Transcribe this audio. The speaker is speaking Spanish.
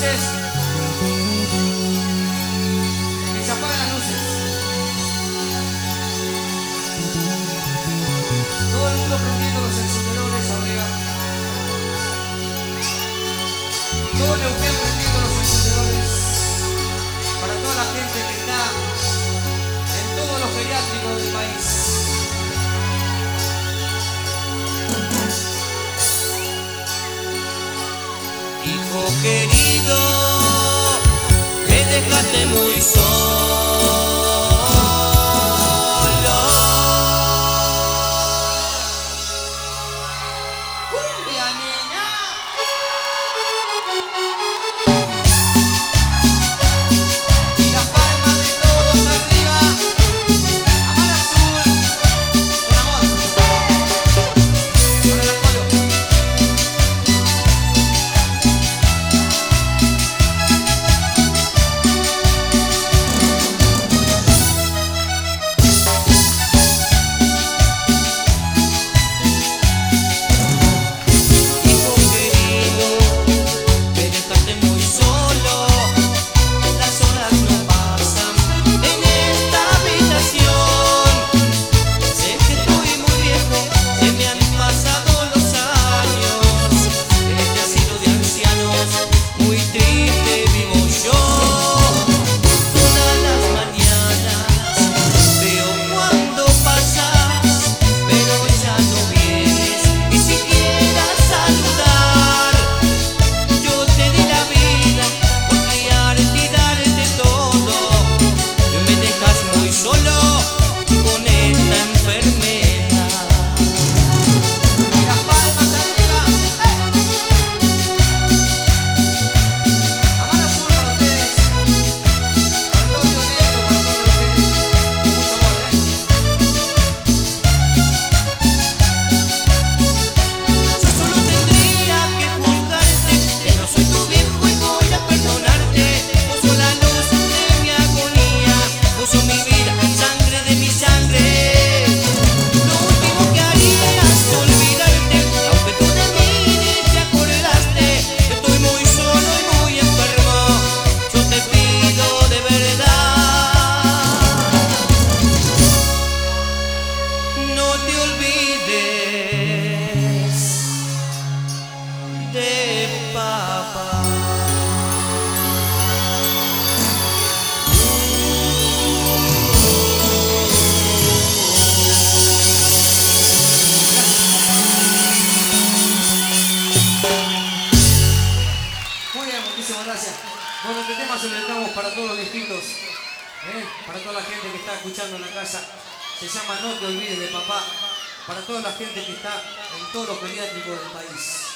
ustedes. Que se apagan las luces. Todo el mundo prendiendo los encendedores arriba. Todo Neuquén prendiendo los encendedores. Para toda la gente que está en todos los geriátricos del país. Hijo querido, me dejaste muy solo. ¡Cumbia, nena! Y las palmas de todos arriba. Amar azul. Con amor. Con el apoyo. Muchísimas gracias. Bueno, este tema se lo dedicamos para todos los viejitos, para toda la gente que está escuchando en la casa. Se llama No te olvides de papá. Para toda la gente que está en todos los geriátricos del país.